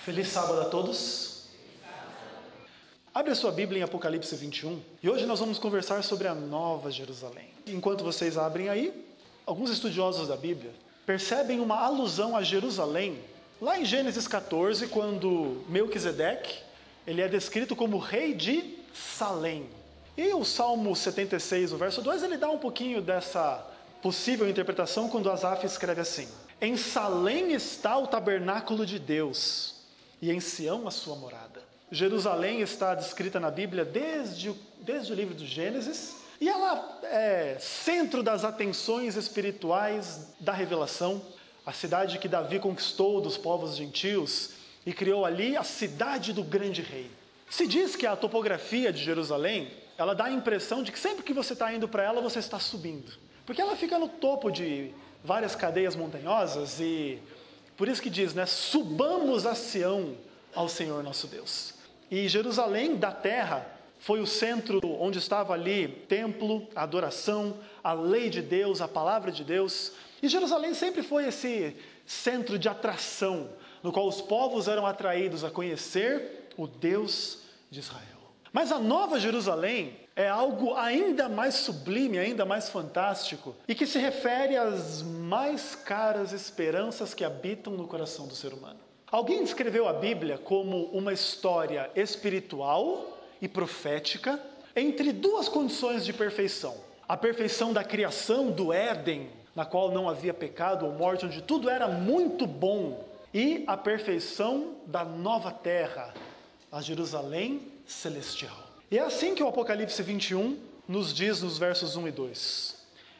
Feliz sábado a todos. Abre a sua Bíblia em Apocalipse 21 e hoje nós vamos conversar sobre a Nova Jerusalém. Enquanto vocês abrem aí, alguns estudiosos da Bíblia percebem uma alusão a Jerusalém lá em Gênesis 14, quando Melquisedeque ele é descrito como rei de Salém. E o Salmo 76, o verso 2, ele dá um pouquinho dessa possível interpretação quando Asaf escreve assim: em Salém está o tabernáculo de Deus, e em Sião a sua morada. Jerusalém está descrita na Bíblia desde o livro do Gênesis, e ela é centro das atenções espirituais da revelação, a cidade que Davi conquistou dos povos gentios e criou ali a cidade do grande rei. Se diz que a topografia de Jerusalém, ela dá a impressão de que sempre que você está indo para ela, você está subindo, porque ela fica no topo de várias cadeias montanhosas e por isso que diz, subamos a Sião ao Senhor nosso Deus. E Jerusalém da terra foi o centro onde estava ali templo, a adoração, a lei de Deus, a palavra de Deus. E Jerusalém sempre foi esse centro de atração, no qual os povos eram atraídos a conhecer o Deus de Israel. Mas a Nova Jerusalém é algo ainda mais sublime, ainda mais fantástico, e que se refere às mais caras esperanças que habitam no coração do ser humano. Alguém descreveu a Bíblia como uma história espiritual e profética entre duas condições de perfeição. A perfeição da criação do Éden, na qual não havia pecado ou morte, onde tudo era muito bom, e a perfeição da nova terra, a Jerusalém celestial. E é assim que o Apocalipse 21 nos diz nos versos 1 e 2.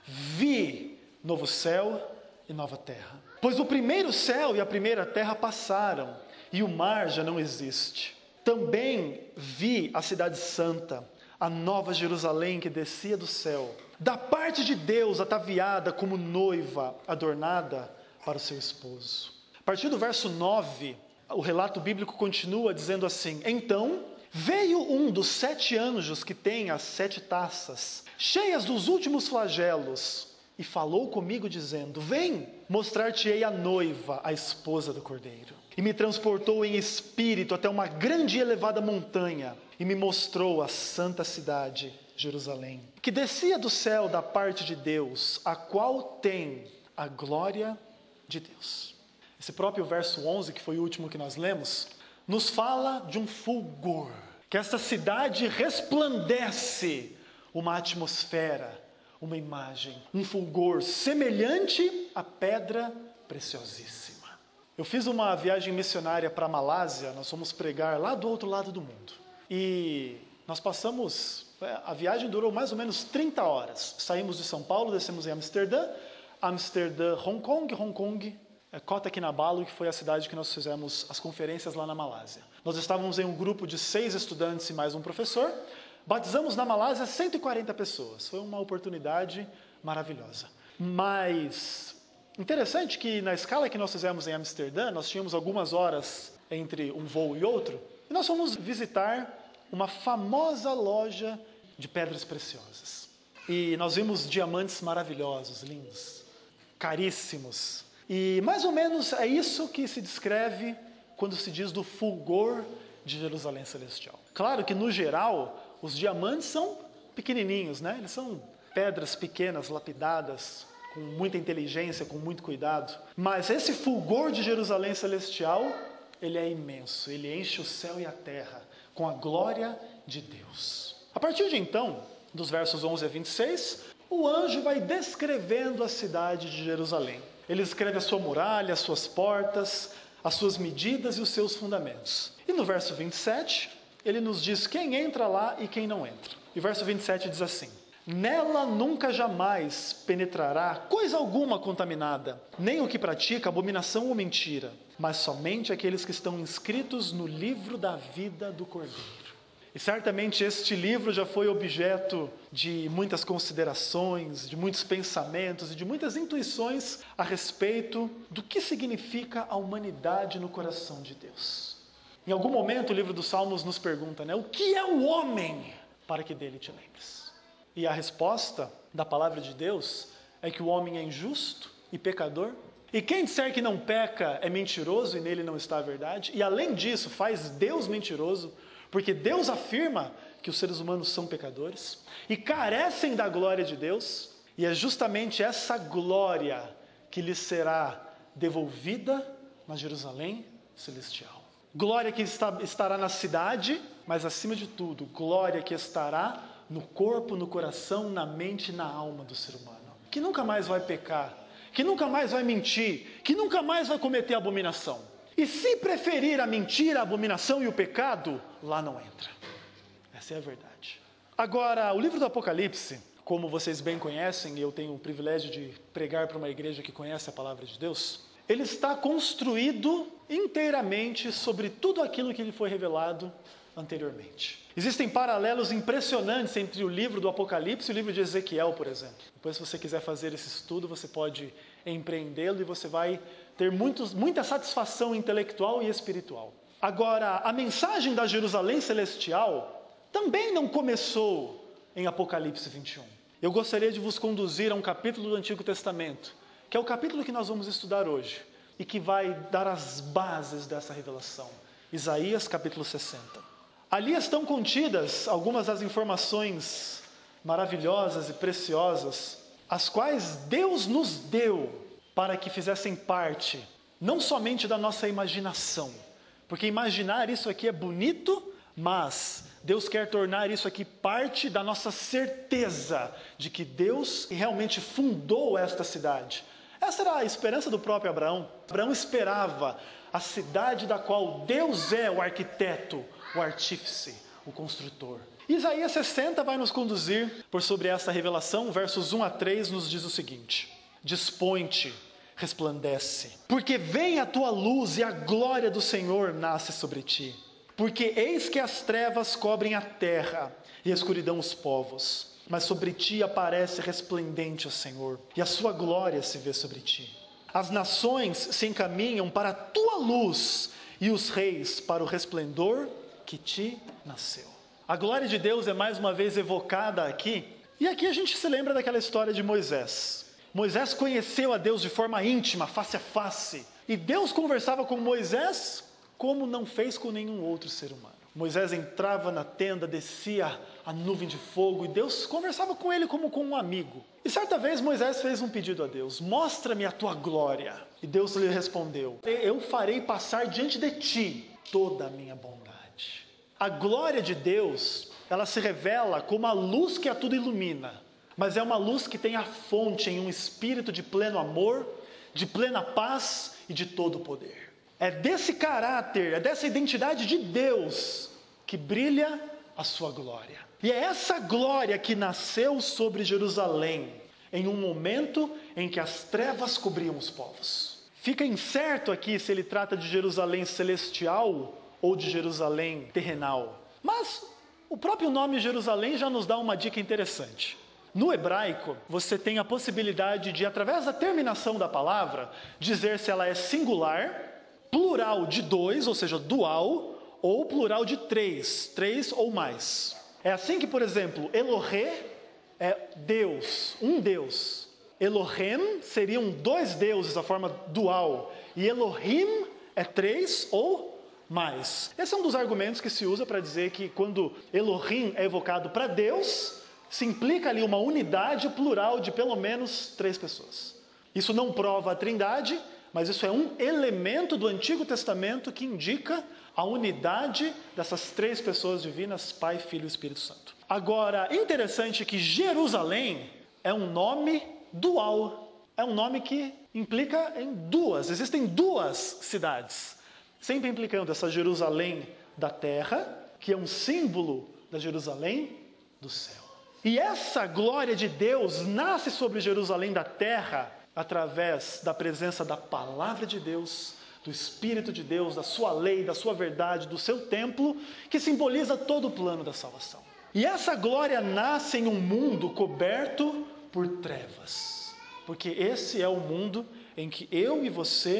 Vi novo céu e nova terra, pois o primeiro céu e a primeira terra passaram, e o mar já não existe. Também vi a cidade santa, a nova Jerusalém que descia do céu, da parte de Deus, ataviada como noiva adornada para o seu esposo. A partir do verso 9, o relato bíblico continua dizendo assim: então veio um dos 7 anjos que tem as 7 taças, cheias dos últimos flagelos, e falou comigo dizendo: vem, mostrar-te-ei a noiva, a esposa do Cordeiro. E me transportou em espírito até uma grande e elevada montanha, e me mostrou a santa cidade, Jerusalém, que descia do céu da parte de Deus, a qual tem a glória de Deus. Esse próprio verso 11, que foi o último que nós lemos, nos fala de um fulgor, que esta cidade resplandece uma atmosfera, uma imagem, um fulgor semelhante à pedra preciosíssima. Eu fiz uma viagem missionária para a Malásia, nós fomos pregar lá do outro lado do mundo. E nós a viagem durou mais ou menos 30 horas. Saímos de São Paulo, descemos em Amsterdã, Hong Kong, Kota Kinabalu, que foi a cidade que nós fizemos as conferências lá na Malásia. Nós estávamos em um grupo de 6 estudantes e mais um professor. Batizamos na Malásia 140 pessoas. Foi uma oportunidade maravilhosa. Mas interessante que na escala que nós fizemos em Amsterdã, nós tínhamos algumas horas entre um voo e outro, e nós fomos visitar uma famosa loja de pedras preciosas. E nós vimos diamantes maravilhosos, lindos, caríssimos. E mais ou menos é isso que se descreve quando se diz do fulgor de Jerusalém celestial. Claro que no geral os diamantes são pequenininhos, Eles são pedras pequenas, lapidadas, com muita inteligência, com muito cuidado. Mas esse fulgor de Jerusalém celestial, ele é imenso, ele enche o céu e a terra com a glória de Deus. A partir de então, dos versos 11 a 26, o anjo vai descrevendo a cidade de Jerusalém. Ele escreve a sua muralha, as suas portas, as suas medidas e os seus fundamentos. E no verso 27, ele nos diz quem entra lá e quem não entra. E o verso 27 diz assim: nela nunca jamais penetrará coisa alguma contaminada, nem o que pratica abominação ou mentira, mas somente aqueles que estão inscritos no livro da vida do Cordeiro. E certamente este livro já foi objeto de muitas considerações, de muitos pensamentos e de muitas intuições a respeito do que significa a humanidade no coração de Deus. Em algum momento o livro dos Salmos nos pergunta, o que é o homem para que dele te lembres? E a resposta da palavra de Deus é que o homem é injusto e pecador E quem disser que não peca é mentiroso e nele não está a verdade. E além disso, faz Deus mentiroso, porque Deus afirma que os seres humanos são pecadores e carecem da glória de Deus. E é justamente essa glória que lhes será devolvida na Jerusalém celestial. Glória que estará na cidade, mas acima de tudo, glória que estará no corpo, no coração, na mente e na alma do ser humano. Que nunca mais vai pecar, que nunca mais vai mentir, que nunca mais vai cometer abominação. E se preferir a mentira, a abominação e o pecado, lá não entra. Essa é a verdade. Agora, o livro do Apocalipse, como vocês bem conhecem, e eu tenho o privilégio de pregar para uma igreja que conhece a palavra de Deus, ele está construído inteiramente sobre tudo aquilo que lhe foi revelado anteriormente. Existem paralelos impressionantes entre o livro do Apocalipse e o livro de Ezequiel, por exemplo. Depois, se você quiser fazer esse estudo, você pode empreendê-lo e você vai ter muita satisfação intelectual e espiritual. Agora, a mensagem da Jerusalém celestial também não começou em Apocalipse 21. Eu gostaria de vos conduzir a um capítulo do Antigo Testamento, que é o capítulo que nós vamos estudar hoje, e que vai dar as bases dessa revelação. Isaías capítulo 60. Ali estão contidas algumas das informações maravilhosas e preciosas, as quais Deus nos deu para que fizessem parte, não somente da nossa imaginação, porque imaginar isso aqui é bonito, mas Deus quer tornar isso aqui parte da nossa certeza de que Deus realmente fundou esta cidade. Essa era a esperança do próprio Abraão. Abraão esperava a cidade da qual Deus é o arquiteto, o artífice, o construtor. Isaías 60 vai nos conduzir por sobre essa revelação. Versos 1 a 3 nos diz o seguinte: Dispõe-te, resplandece, porque vem a tua luz e a glória do Senhor nasce sobre ti. Porque eis que as trevas cobrem a terra e a escuridão os povos, mas sobre ti aparece resplendente o Senhor, e a sua glória se vê sobre ti. As nações se encaminham para a tua luz, e os reis para o resplendor que te nasceu. A glória de Deus é mais uma vez evocada aqui, e aqui a gente se lembra daquela história de Moisés. Moisés conheceu a Deus de forma íntima, face a face, e Deus conversava com Moisés como não fez com nenhum outro ser humano. Moisés entrava na tenda, descia a nuvem de fogo e Deus conversava com ele como com um amigo. E certa vez Moisés fez um pedido a Deus: mostra-me a tua glória. E Deus lhe respondeu: eu farei passar diante de ti toda a minha bondade. A glória de Deus, ela se revela como a luz que a tudo ilumina, mas é uma luz que tem a fonte em um espírito de pleno amor, de plena paz e de todo poder. É desse caráter, é dessa identidade de Deus que brilha a sua glória. E é essa glória que nasceu sobre Jerusalém, em um momento em que as trevas cobriam os povos. Fica incerto aqui se ele trata de Jerusalém celestial ou de Jerusalém terrenal. Mas o próprio nome Jerusalém já nos dá uma dica interessante. No hebraico, você tem a possibilidade de, através da terminação da palavra, dizer se ela é singular, plural de dois, ou seja, dual, ou plural de três ou mais. É assim que, por exemplo, Elohê é Deus, um Deus. Elohim seriam dois deuses, a forma dual. E Elohim é três ou mais. Esse é um dos argumentos que se usa para dizer que quando Elohim é evocado para Deus, se implica ali uma unidade plural de pelo menos três pessoas. Isso não prova a trindade, mas isso é um elemento do Antigo Testamento que indica a unidade dessas três pessoas divinas, Pai, Filho e Espírito Santo. Agora, interessante que Jerusalém é um nome dual. É um nome que implica em duas. Existem duas cidades, sempre implicando essa Jerusalém da terra, que é um símbolo da Jerusalém do céu. E essa glória de Deus nasce sobre Jerusalém da terra através da presença da palavra de Deus, do Espírito de Deus, da sua lei, da sua verdade, do seu templo, que simboliza todo o plano da salvação. E essa glória nasce em um mundo coberto por trevas, porque esse é o mundo em que eu e você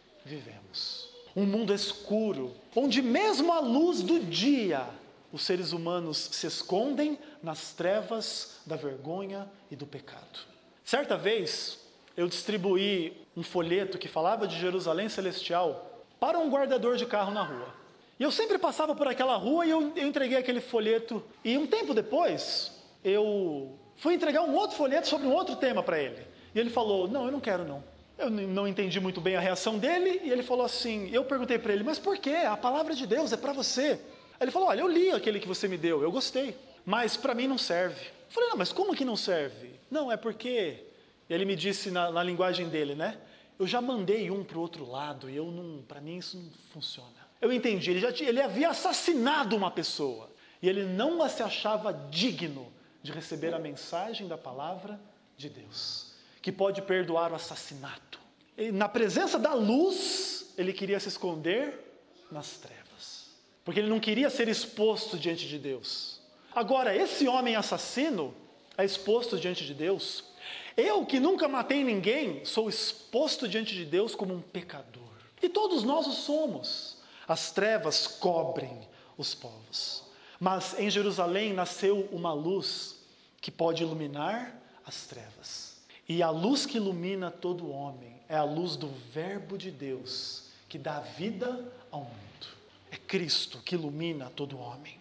vivemos. Um mundo escuro, onde mesmo à luz do dia, os seres humanos se escondem nas trevas da vergonha e do pecado. Certa vez, eu distribuí um folheto que falava de Jerusalém Celestial para um guardador de carro na rua. E eu sempre passava por aquela rua e eu entreguei aquele folheto. E um tempo depois, eu fui entregar um outro folheto sobre um outro tema para ele. E ele falou, não, eu não quero não. Eu não entendi muito bem a reação dele. E ele falou assim, eu perguntei para ele, mas por quê? A palavra de Deus é para você. Aí ele falou, olha, eu li aquele que você me deu, eu gostei. Mas para mim não serve. Eu falei, não, mas como que não serve? Não, é porque... Ele me disse na linguagem dele, né? Eu já mandei um para o outro lado e para mim isso não funciona. Eu entendi, ele havia assassinado uma pessoa e ele não se achava digno de receber a mensagem da palavra de Deus, que pode perdoar o assassinato. E na presença da luz, ele queria se esconder nas trevas, porque ele não queria ser exposto diante de Deus. Agora, esse homem assassino é exposto diante de Deus. Eu, que nunca matei ninguém, sou exposto diante de Deus como um pecador. E todos nós o somos. As trevas cobrem os povos. Mas em Jerusalém nasceu uma luz que pode iluminar as trevas. E a luz que ilumina todo homem é a luz do Verbo de Deus, que dá vida ao mundo. É Cristo que ilumina todo homem.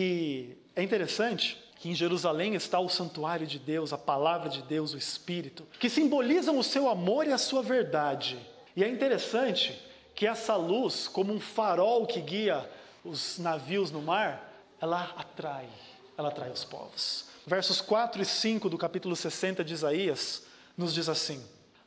E é interessante que em Jerusalém está o santuário de Deus, a palavra de Deus, o Espírito, que simbolizam o seu amor e a sua verdade. E é interessante que essa luz, como um farol que guia os navios no mar, ela atrai os povos. Versos 4 e 5 do capítulo 60 de Isaías, nos diz assim,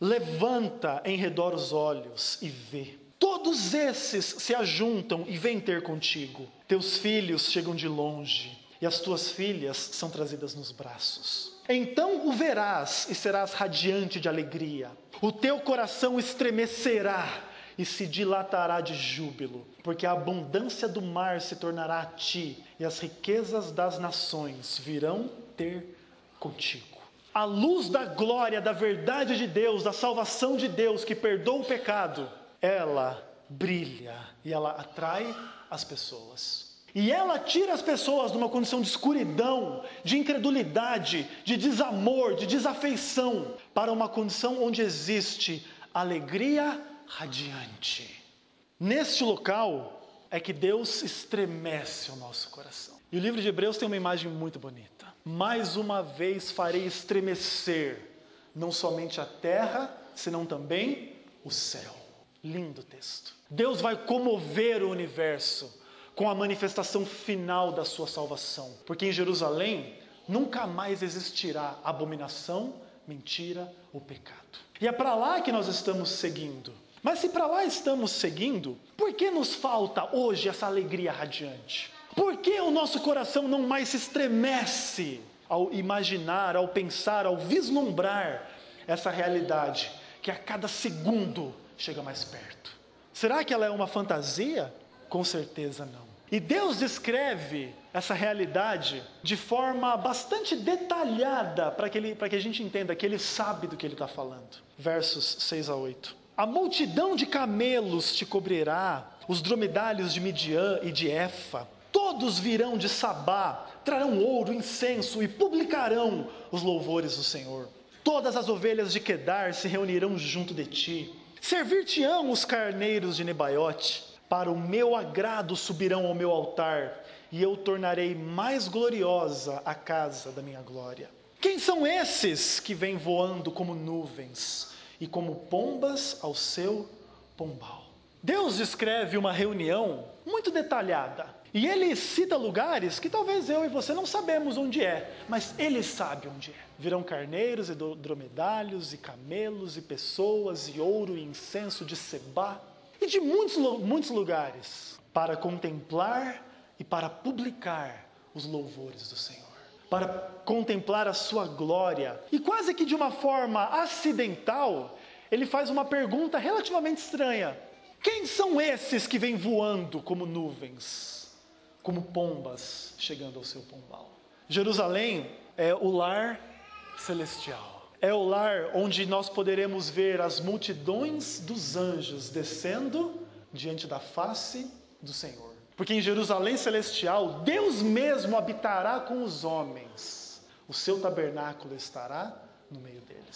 levanta em redor os olhos e vê. Todos esses se ajuntam e vêm ter contigo. Teus filhos chegam de longe e as tuas filhas são trazidas nos braços. Então o verás e serás radiante de alegria. O teu coração estremecerá e se dilatará de júbilo, porque a abundância do mar se tornará a ti e as riquezas das nações virão ter contigo. A luz da glória, da verdade de Deus, da salvação de Deus que perdoa o pecado, ela brilha e ela atrai as pessoas. E ela tira as pessoas de uma condição de escuridão, de incredulidade, de desamor, de desafeição, para uma condição onde existe alegria radiante. Neste local é que Deus estremece o nosso coração. E o livro de Hebreus tem uma imagem muito bonita. Mais uma vez farei estremecer, não somente a terra, senão também o céu. Lindo texto. Deus vai comover o universo com a manifestação final da sua salvação. Porque em Jerusalém nunca mais existirá abominação, mentira ou pecado. E é para lá que nós estamos seguindo. Mas se para lá estamos seguindo, por que nos falta hoje essa alegria radiante? Por que o nosso coração não mais se estremece ao imaginar, ao pensar, ao vislumbrar essa realidade que a cada segundo chega mais perto? Será que ela é uma fantasia? Com certeza não. E Deus descreve essa realidade de forma bastante detalhada para que a gente entenda que Ele sabe do que Ele está falando. Versos 6 a 8. A multidão de camelos te cobrirá, os dromedários de Midian e de Efa. Todos virão de Sabá, trarão ouro, incenso e publicarão os louvores do Senhor. Todas as ovelhas de Quedar se reunirão junto de ti. Servir-te-ão os carneiros de Nebaiote. Para o meu agrado subirão ao meu altar, e eu tornarei mais gloriosa a casa da minha glória. Quem são esses que vêm voando como nuvens e como pombas ao seu pombal? Deus descreve uma reunião muito detalhada. E Ele cita lugares que talvez eu e você não sabemos onde é, mas Ele sabe onde é. Virão carneiros e dromedários e camelos e pessoas e ouro e incenso de Sebá. E de muitos lugares, para contemplar e para publicar os louvores do Senhor. Para contemplar a sua glória. E quase que de uma forma acidental, ele faz uma pergunta relativamente estranha. Quem são esses que vêm voando como nuvens, como pombas chegando ao seu pombal? Jerusalém é o lar celestial. É o lar onde nós poderemos ver as multidões dos anjos descendo diante da face do Senhor. Porque em Jerusalém celestial, Deus mesmo habitará com os homens. O seu tabernáculo estará no meio deles.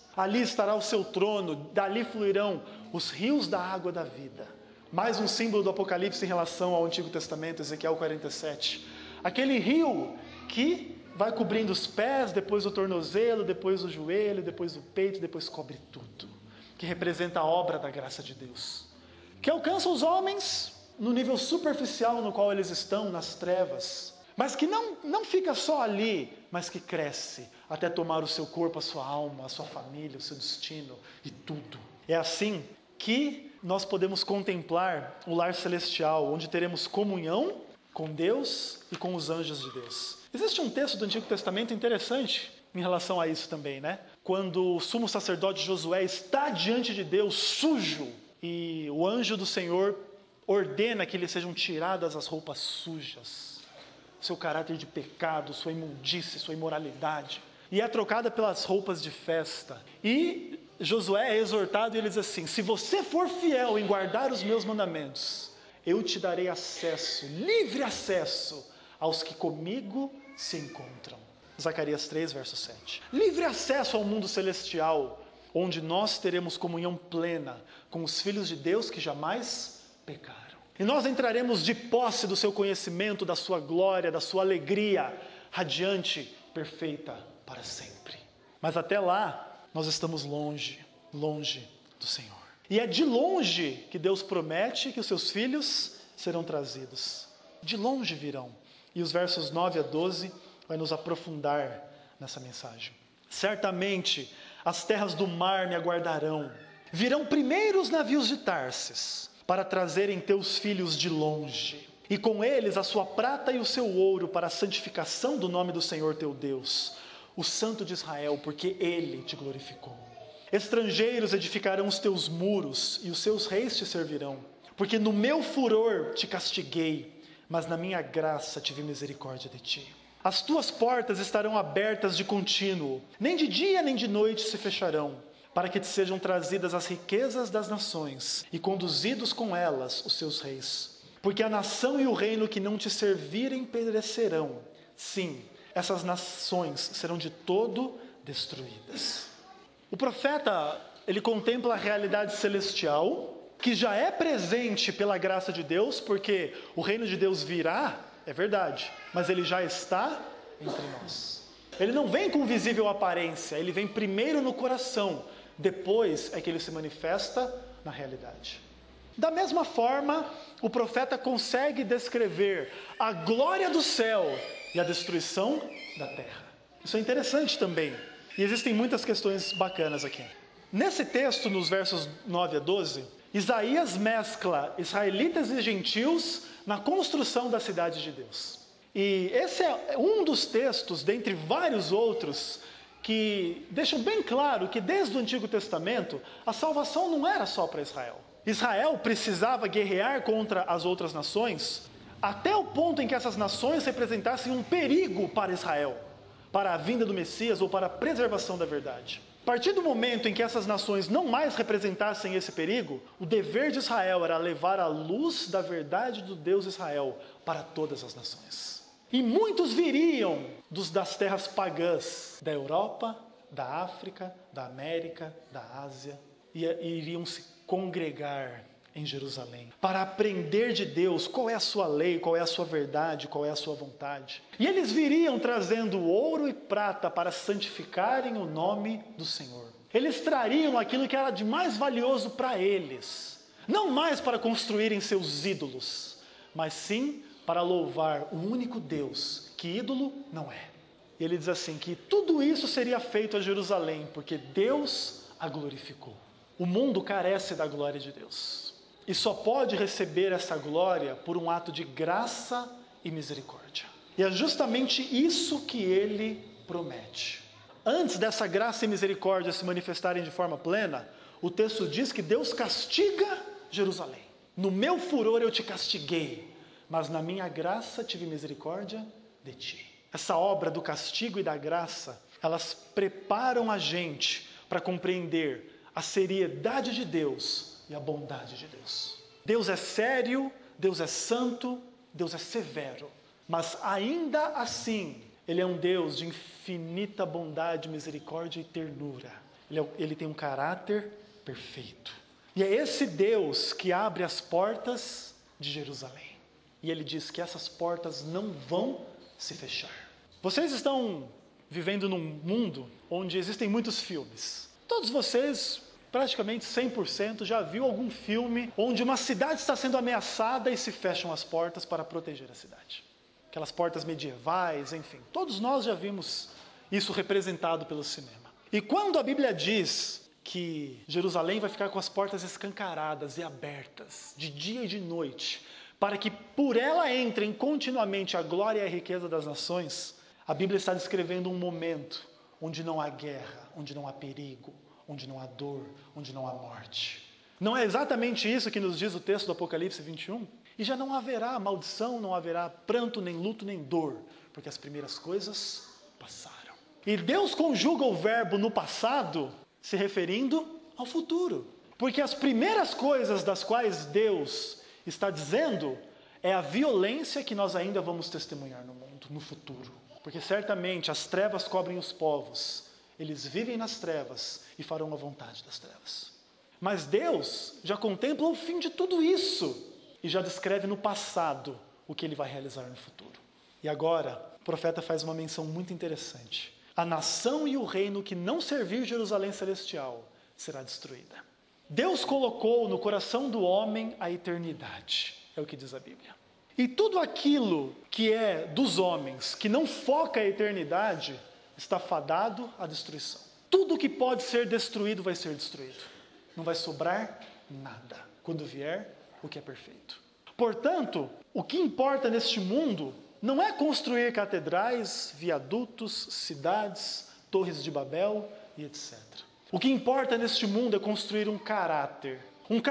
Ali estará o seu trono, dali fluirão os rios da água da vida. Mais um símbolo do Apocalipse em relação ao Antigo Testamento, Ezequiel 47. Aquele rio que vai cobrindo os pés, depois o tornozelo, depois o joelho, depois o peito, depois cobre tudo. Que representa a obra da graça de Deus. Que alcança os homens no nível superficial no qual eles estão, nas trevas. Mas que não fica só ali, mas que cresce até tomar o seu corpo, a sua alma, a sua família, o seu destino e tudo. É assim que nós podemos contemplar o lar celestial, onde teremos comunhão com Deus e com os anjos de Deus. Existe um texto do Antigo Testamento interessante em relação a isso também, né? Quando o sumo sacerdote Josué está diante de Deus sujo e o anjo do Senhor ordena que lhe sejam tiradas as roupas sujas, seu caráter de pecado, sua imundície, sua imoralidade, e é trocada pelas roupas de festa. E Josué é exortado e ele diz assim: se você for fiel em guardar os meus mandamentos, eu te darei acesso, livre acesso, aos que comigo se encontram. Zacarias 3, verso 7. Livre acesso ao mundo celestial, onde nós teremos comunhão plena com os filhos de Deus que jamais pecaram. E nós entraremos de posse do seu conhecimento, da sua glória, da sua alegria, radiante, perfeita para sempre. Mas até lá, nós estamos longe do Senhor. E é de longe que Deus promete que os seus filhos serão trazidos. De longe virão. E os versos 9 a 12 vai nos aprofundar nessa mensagem. Certamente as terras do mar me aguardarão. Virão primeiro os navios de Tarsis, para trazerem teus filhos de longe, e com eles a sua prata e o seu ouro para a santificação do nome do Senhor teu Deus, o Santo de Israel, porque Ele te glorificou. Estrangeiros edificarão os teus muros, e os seus reis te servirão, porque no meu furor te castiguei, mas na minha graça tive misericórdia de ti. As tuas portas estarão abertas de contínuo, nem de dia nem de noite se fecharão, para que te sejam trazidas as riquezas das nações e conduzidos com elas os seus reis. Porque a nação e o reino que não te servirem perecerão. Sim, essas nações serão de todo destruídas. O profeta, ele contempla a realidade celestial, que já é presente pela graça de Deus, porque o reino de Deus virá, é verdade, mas ele já está entre nós. Ele não vem com visível aparência, ele vem primeiro no coração, depois é que ele se manifesta na realidade. Da mesma forma, o profeta consegue descrever a glória do céu e a destruição da terra. Isso é interessante também. E existem muitas questões bacanas aqui. Nesse texto, nos versos 9 a 12, Isaías mescla israelitas e gentios na construção da cidade de Deus. E esse é um dos textos, dentre vários outros, que deixam bem claro que desde o Antigo Testamento, a salvação não era só para Israel. Israel precisava guerrear contra as outras nações, até o ponto em que essas nações representassem um perigo para Israel, para a vinda do Messias ou para a preservação da verdade. A partir do momento em que essas nações não mais representassem esse perigo, o dever de Israel era levar a luz da verdade do Deus Israel para todas as nações. E muitos viriam das terras pagãs, da Europa, da África, da América, da Ásia, e iriam se congregar em Jerusalém, para aprender de Deus qual é a sua lei, qual é a sua verdade, qual é a sua vontade. E eles viriam trazendo ouro e prata para santificarem o nome do Senhor. Eles trariam aquilo que era de mais valioso para eles, não mais para construírem seus ídolos, mas sim para louvar o único Deus, que ídolo não é. E ele diz assim, que tudo isso seria feito a Jerusalém, porque Deus a glorificou. O mundo carece da glória de Deus. E só pode receber essa glória por um ato de graça e misericórdia. E é justamente isso que ele promete. Antes dessa graça e misericórdia se manifestarem de forma plena, o texto diz que Deus castiga Jerusalém. No meu furor eu te castiguei, mas na minha graça tive misericórdia de ti. Essa obra do castigo e da graça, elas preparam a gente para compreender a seriedade de Deus e a bondade de Deus. Deus é sério, Deus é santo, Deus é severo, mas ainda assim, Ele é um Deus de infinita bondade, misericórdia e ternura. Ele tem um caráter perfeito. E é esse Deus que abre as portas de Jerusalém. E ele diz que essas portas não vão se fechar. Vocês estão vivendo num mundo onde existem muitos filmes. Todos vocês, praticamente 100%, já viu algum filme onde uma cidade está sendo ameaçada e se fecham as portas para proteger a cidade. Aquelas portas medievais, enfim. Todos nós já vimos isso representado pelo cinema. E quando a Bíblia diz que Jerusalém vai ficar com as portas escancaradas e abertas, de dia e de noite, para que por ela entrem continuamente a glória e a riqueza das nações, a Bíblia está descrevendo um momento onde não há guerra, onde não há perigo, onde não há dor, onde não há morte. Não é exatamente isso que nos diz o texto do Apocalipse 21? E já não haverá maldição, não haverá pranto, nem luto, nem dor, porque as primeiras coisas passaram. E Deus conjuga o verbo no passado, se referindo ao futuro. Porque as primeiras coisas das quais Deus está dizendo é a violência que nós ainda vamos testemunhar no mundo, no futuro. Porque certamente as trevas cobrem os povos, eles vivem nas trevas e farão a vontade das trevas. Mas Deus já contempla o fim de tudo isso e já descreve no passado o que ele vai realizar no futuro. E agora, o profeta faz uma menção muito interessante. A nação e o reino que não servir Jerusalém celestial será destruída. Deus colocou no coração do homem a eternidade, é o que diz a Bíblia. E tudo aquilo que é dos homens, que não foca a eternidade, está fadado à destruição. Tudo que pode ser destruído vai ser destruído. Não vai sobrar nada quando vier o que é perfeito. Portanto, o que importa neste mundo não é construir catedrais, viadutos, cidades, torres de Babel e etc. O que importa neste mundo é construir um caráter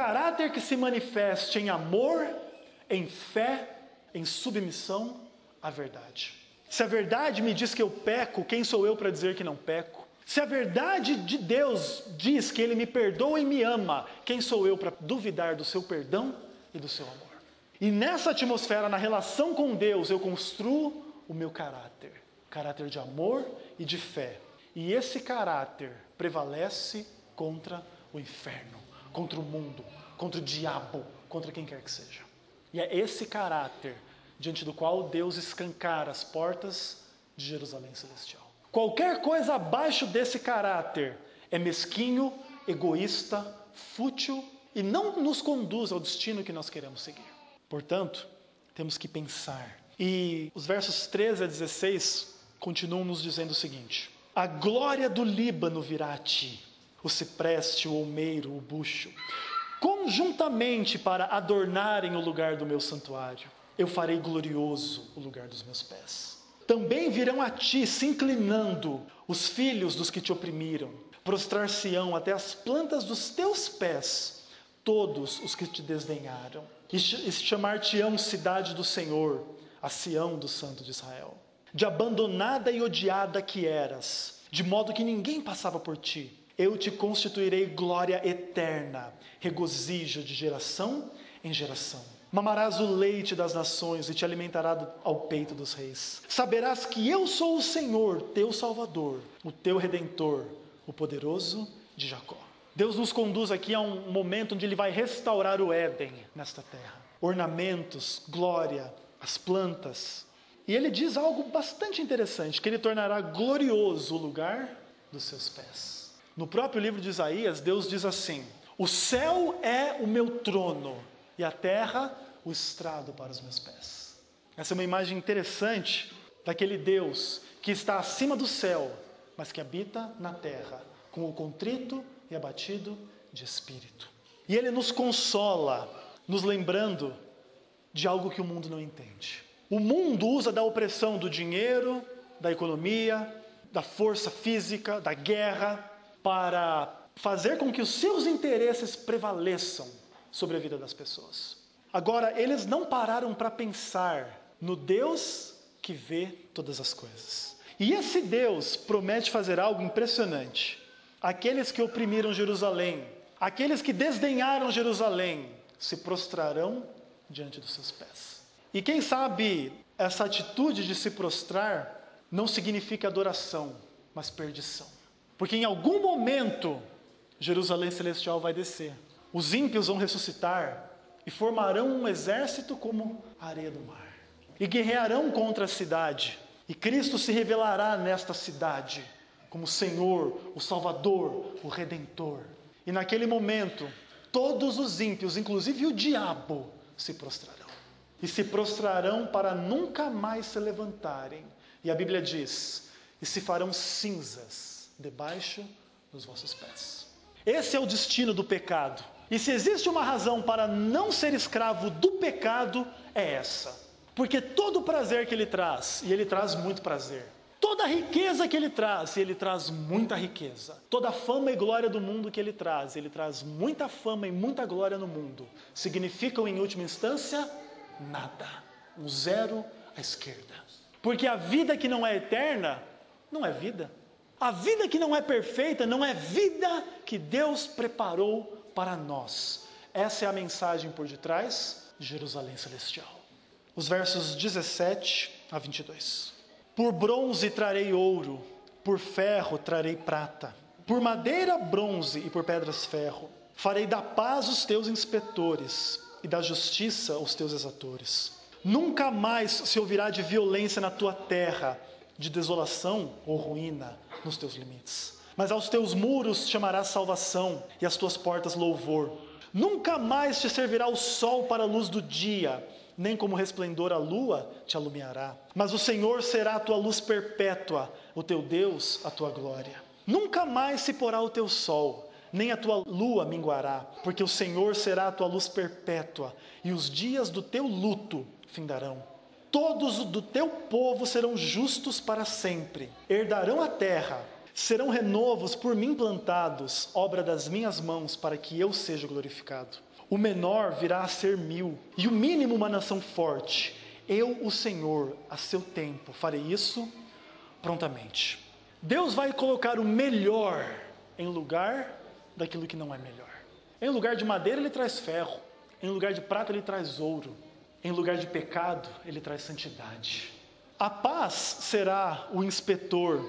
que se manifeste em amor, em fé, em submissão à verdade. Se a verdade me diz que eu peco, quem sou eu para dizer que não peco? Se a verdade de Deus diz que Ele me perdoa e me ama, quem sou eu para duvidar do seu perdão e do seu amor? E nessa atmosfera, na relação com Deus, eu construo o meu caráter de amor e de fé. E esse caráter prevalece contra o inferno, contra o mundo, contra o diabo, contra quem quer que seja. E é esse caráter diante do qual Deus escancara as portas de Jerusalém celestial. Qualquer coisa abaixo desse caráter é mesquinho, egoísta, fútil e não nos conduz ao destino que nós queremos seguir. Portanto, temos que pensar. E os versos 13 a 16 continuam nos dizendo o seguinte: a glória do Líbano virá a ti, o cipreste, o olmeiro, o bucho, conjuntamente para adornarem o lugar do meu santuário. Eu farei glorioso o lugar dos meus pés. Também virão a ti, se inclinando, os filhos dos que te oprimiram. Prostrar-se-ão até as plantas dos teus pés, todos os que te desdenharam. E chamar-te-ão cidade do Senhor, a Sião do Santo de Israel. De abandonada e odiada que eras, de modo que ninguém passava por ti, eu te constituirei glória eterna, regozijo de geração em geração. Mamarás o leite das nações e te alimentará ao peito dos reis. Saberás que eu sou o Senhor, teu Salvador, o teu Redentor, o poderoso de Jacó. Deus nos conduz aqui a um momento onde Ele vai restaurar o Éden nesta terra. Ornamentos, glória, as plantas. E Ele diz algo bastante interessante, que Ele tornará glorioso o lugar dos seus pés. No próprio livro de Isaías, Deus diz assim: o céu é o meu trono e a terra o estrado para os meus pés. Essa é uma imagem interessante daquele Deus que está acima do céu, mas que habita na terra, com o contrito e abatido de espírito. E Ele nos consola, nos lembrando de algo que o mundo não entende. O mundo usa da opressão do dinheiro, da economia, da força física, da guerra, para fazer com que os seus interesses prevaleçam sobre a vida das pessoas. Agora, eles não pararam para pensar no Deus que vê todas as coisas. E esse Deus promete fazer algo impressionante. Aqueles que oprimiram Jerusalém, aqueles que desdenharam Jerusalém, se prostrarão diante dos seus pés. E quem sabe essa atitude de se prostrar não significa adoração, mas perdição. Porque em algum momento, Jerusalém celestial vai descer. Os ímpios vão ressuscitar e formarão um exército como a areia do mar. E guerrearão contra a cidade. E Cristo se revelará nesta cidade como o Senhor, o Salvador, o Redentor. E naquele momento, todos os ímpios, inclusive o diabo, se prostrarão. E se prostrarão para nunca mais se levantarem. E a Bíblia diz, e se farão cinzas debaixo dos vossos pés. Esse é o destino do pecado. E se existe uma razão para não ser escravo do pecado, é essa. Porque todo o prazer que ele traz, e ele traz muito prazer, toda a riqueza que ele traz, e ele traz muita riqueza, toda a fama e glória do mundo que ele traz muita fama e muita glória no mundo, significam em última instância, nada. Um zero à esquerda. Porque a vida que não é eterna, não é vida. A vida que não é perfeita, não é vida que Deus preparou para nós. Essa é a mensagem por detrás de Jerusalém celestial. Os versos 17 a 22. Por bronze trarei ouro, por ferro trarei prata, por madeira bronze e por pedras ferro. Farei da paz os teus inspetores e da justiça os teus exatores. Nunca mais se ouvirá de violência na tua terra, de desolação ou ruína nos teus limites. Mas aos teus muros chamarás salvação e às tuas portas louvor. Nunca mais te servirá o sol para a luz do dia, nem como resplendor a lua te alumiará. Mas o Senhor será a tua luz perpétua, o teu Deus a tua glória. Nunca mais se porá o teu sol, nem a tua lua minguará, porque o Senhor será a tua luz perpétua, e os dias do teu luto findarão. Todos do teu povo serão justos para sempre, herdarão a terra, serão renovos por mim plantados, obra das minhas mãos, para que eu seja glorificado. O menor virá a ser 1000, e o mínimo uma nação forte. Eu, o Senhor, a seu tempo, farei isso prontamente. Deus vai colocar o melhor em lugar daquilo que não é melhor. Em lugar de madeira, ele traz ferro. Em lugar de prata, ele traz ouro. Em lugar de pecado, ele traz santidade. A paz será o inspetor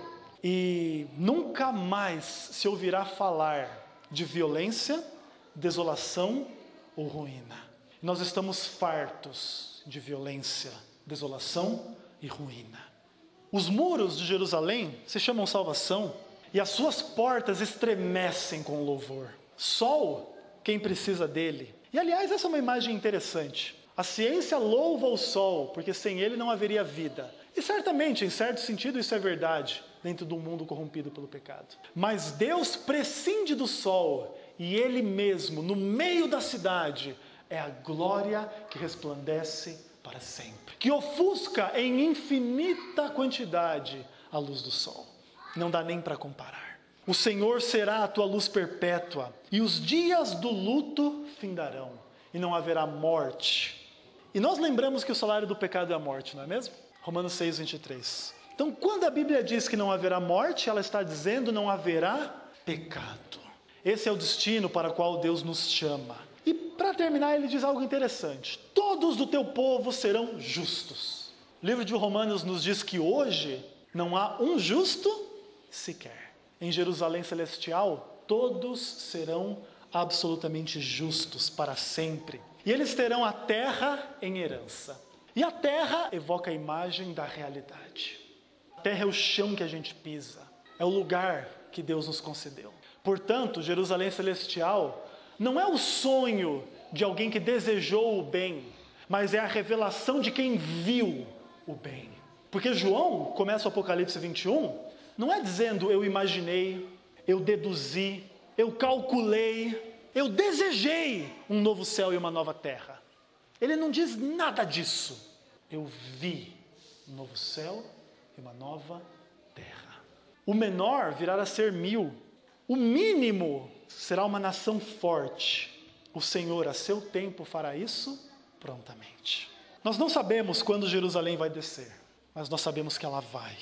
e nunca mais se ouvirá falar de violência, desolação ou ruína. Nós estamos fartos de violência, desolação e ruína. Os muros de Jerusalém se chamam salvação e as suas portas estremecem com louvor. Sol, quem precisa dele. E aliás, essa é uma imagem interessante. A ciência louva o sol, porque sem ele não haveria vida. E certamente, em certo sentido, isso é verdade, dentro de um mundo corrompido pelo pecado. Mas Deus prescinde do sol, e ele mesmo, no meio da cidade, é a glória que resplandece para sempre. Que ofusca em infinita quantidade a luz do sol. Não dá nem para comparar. O Senhor será a tua luz perpétua, e os dias do luto findarão, e não haverá morte. E nós lembramos que o salário do pecado é a morte, não é mesmo? Romanos 6, 23. Então, quando a Bíblia diz que não haverá morte, ela está dizendo não haverá pecado. Esse é o destino para o qual Deus nos chama. E para terminar, ele diz algo interessante. Todos do teu povo serão justos. O livro de Romanos nos diz que hoje não há um justo sequer. Em Jerusalém celestial, todos serão absolutamente justos para sempre. E eles terão a terra em herança. E a terra evoca a imagem da realidade. A terra é o chão que a gente pisa. É o lugar que Deus nos concedeu. Portanto, Jerusalém celestial não é o sonho de alguém que desejou o bem, mas é a revelação de quem viu o bem. Porque João começa o Apocalipse 21, não é dizendo eu imaginei, eu deduzi, eu calculei, eu desejei um novo céu e uma nova terra. Ele não diz nada disso. Eu vi um novo céu e uma nova terra. O menor virá a ser 1000. O mínimo será uma nação forte. O Senhor, a seu tempo, fará isso prontamente. Nós não sabemos quando Jerusalém vai descer, mas nós sabemos que ela vai.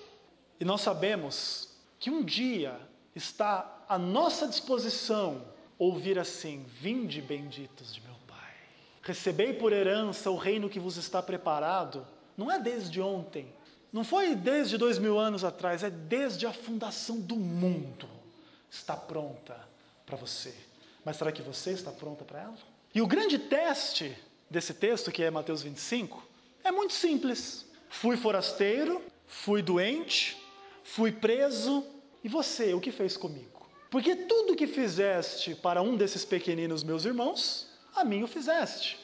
E nós sabemos que um dia está à nossa disposição ouvir assim: vinde benditos de meu Pai. Recebei por herança o reino que vos está preparado. Não é desde ontem, Não foi desde 2000 anos atrás, é desde a fundação do mundo. Está pronta para você. Mas será que você está pronta para ela? E o grande teste desse texto, que é Mateus 25, é muito simples. Fui forasteiro, fui doente, fui preso, e você, o que fez comigo? Porque tudo que fizeste para um desses pequeninos meus irmãos, a mim o fizeste.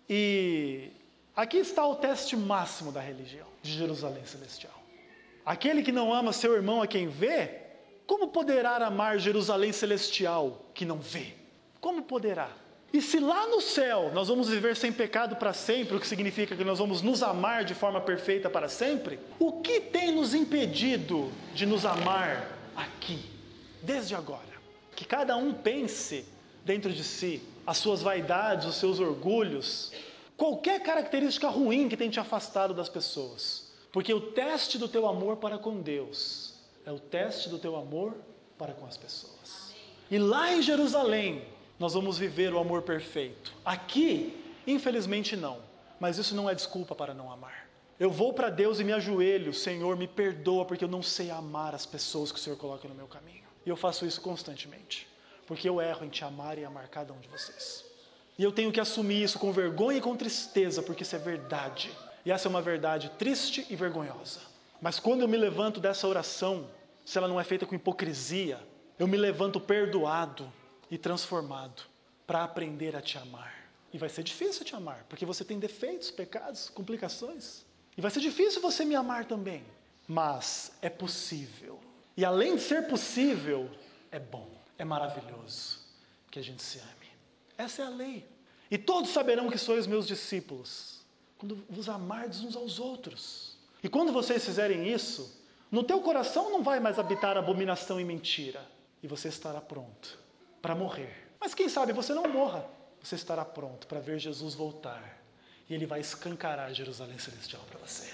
E aqui está o teste máximo da religião de Jerusalém Celestial. Aquele que não ama seu irmão a quem vê, como poderá amar Jerusalém Celestial que não vê? Como poderá? E se lá no céu nós vamos viver sem pecado para sempre, o que significa que nós vamos nos amar de forma perfeita para sempre, o que tem nos impedido de nos amar aqui, desde agora? Que cada um pense dentro de si as suas vaidades, os seus orgulhos, qualquer característica ruim que tenha te afastado das pessoas. Porque o teste do teu amor para com Deus é o teste do teu amor para com as pessoas. E lá em Jerusalém, nós vamos viver o amor perfeito. Aqui, infelizmente não. Mas isso não é desculpa para não amar. Eu vou para Deus e me ajoelho. Senhor, me perdoa porque eu não sei amar as pessoas que o Senhor coloca no meu caminho. E eu faço isso constantemente. Porque eu erro em te amar e amar cada um de vocês. E eu tenho que assumir isso com vergonha e com tristeza, porque isso é verdade. E essa é uma verdade triste e vergonhosa. Mas quando eu me levanto dessa oração, se ela não é feita com hipocrisia, eu me levanto perdoado e transformado para aprender a te amar. E vai ser difícil te amar, porque você tem defeitos, pecados, complicações. E vai ser difícil você me amar também. Mas é possível. E além de ser possível, é bom, é maravilhoso que a gente se ame. Essa é a lei. E todos saberão que sois meus discípulos, quando vos amardes uns aos outros. E quando vocês fizerem isso, no teu coração não vai mais habitar abominação e mentira. E você estará pronto para morrer. Mas quem sabe você não morra. Você estará pronto para ver Jesus voltar. E Ele vai escancarar Jerusalém Celestial para você.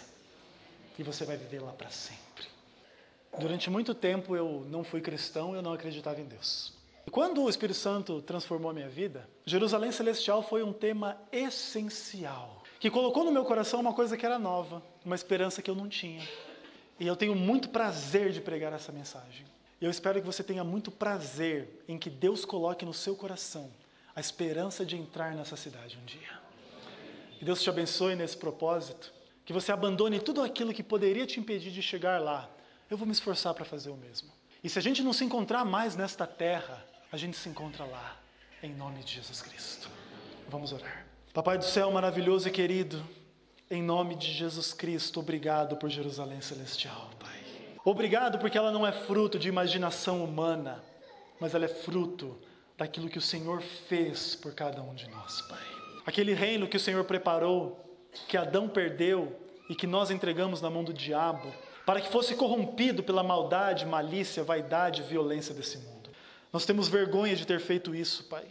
E você vai viver lá para sempre. Durante muito tempo eu não fui cristão, eu não acreditava em Deus. E quando o Espírito Santo transformou a minha vida, Jerusalém Celestial foi um tema essencial, que colocou no meu coração uma coisa que era nova, uma esperança que eu não tinha. E eu tenho muito prazer de pregar essa mensagem. E eu espero que você tenha muito prazer em que Deus coloque no seu coração a esperança de entrar nessa cidade um dia. Que Deus te abençoe nesse propósito, que você abandone tudo aquilo que poderia te impedir de chegar lá. Eu vou me esforçar para fazer o mesmo. E se a gente não se encontrar mais nesta terra, a gente se encontra lá, em nome de Jesus Cristo. Vamos orar. Papai do céu maravilhoso e querido, em nome de Jesus Cristo, obrigado por Jerusalém Celestial, Pai. Obrigado porque ela não é fruto de imaginação humana, mas ela é fruto daquilo que o Senhor fez por cada um de nós, Pai. Aquele reino que o Senhor preparou, que Adão perdeu e que nós entregamos na mão do diabo, para que fosse corrompido pela maldade, malícia, vaidade e violência desse mundo. Nós temos vergonha de ter feito isso, Pai.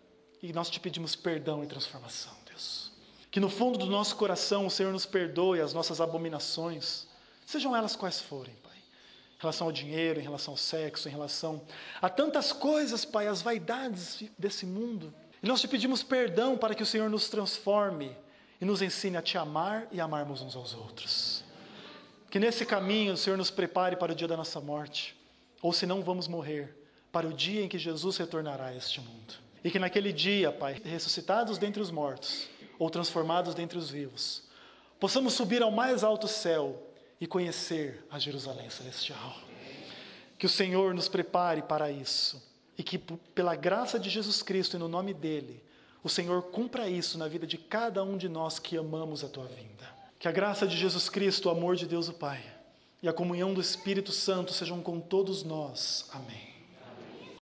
E nós te pedimos perdão e transformação, Deus. Que no fundo do nosso coração o Senhor nos perdoe as nossas abominações, sejam elas quais forem, Pai. Em relação ao dinheiro, em relação ao sexo, em relação a tantas coisas, Pai, as vaidades desse mundo. E nós te pedimos perdão para que o Senhor nos transforme e nos ensine a te amar e amarmos uns aos outros. Que nesse caminho o Senhor nos prepare para o dia da nossa morte, ou se não vamos morrer, para o dia em que Jesus retornará a este mundo. E que naquele dia, Pai, ressuscitados dentre os mortos, ou transformados dentre os vivos, possamos subir ao mais alto céu e conhecer a Jerusalém Celestial. Que o Senhor nos prepare para isso, e que pela graça de Jesus Cristo e no nome dEle, o Senhor cumpra isso na vida de cada um de nós que amamos a Tua vinda. Que a graça de Jesus Cristo, o amor de Deus o Pai e a comunhão do Espírito Santo sejam com todos nós. Amém.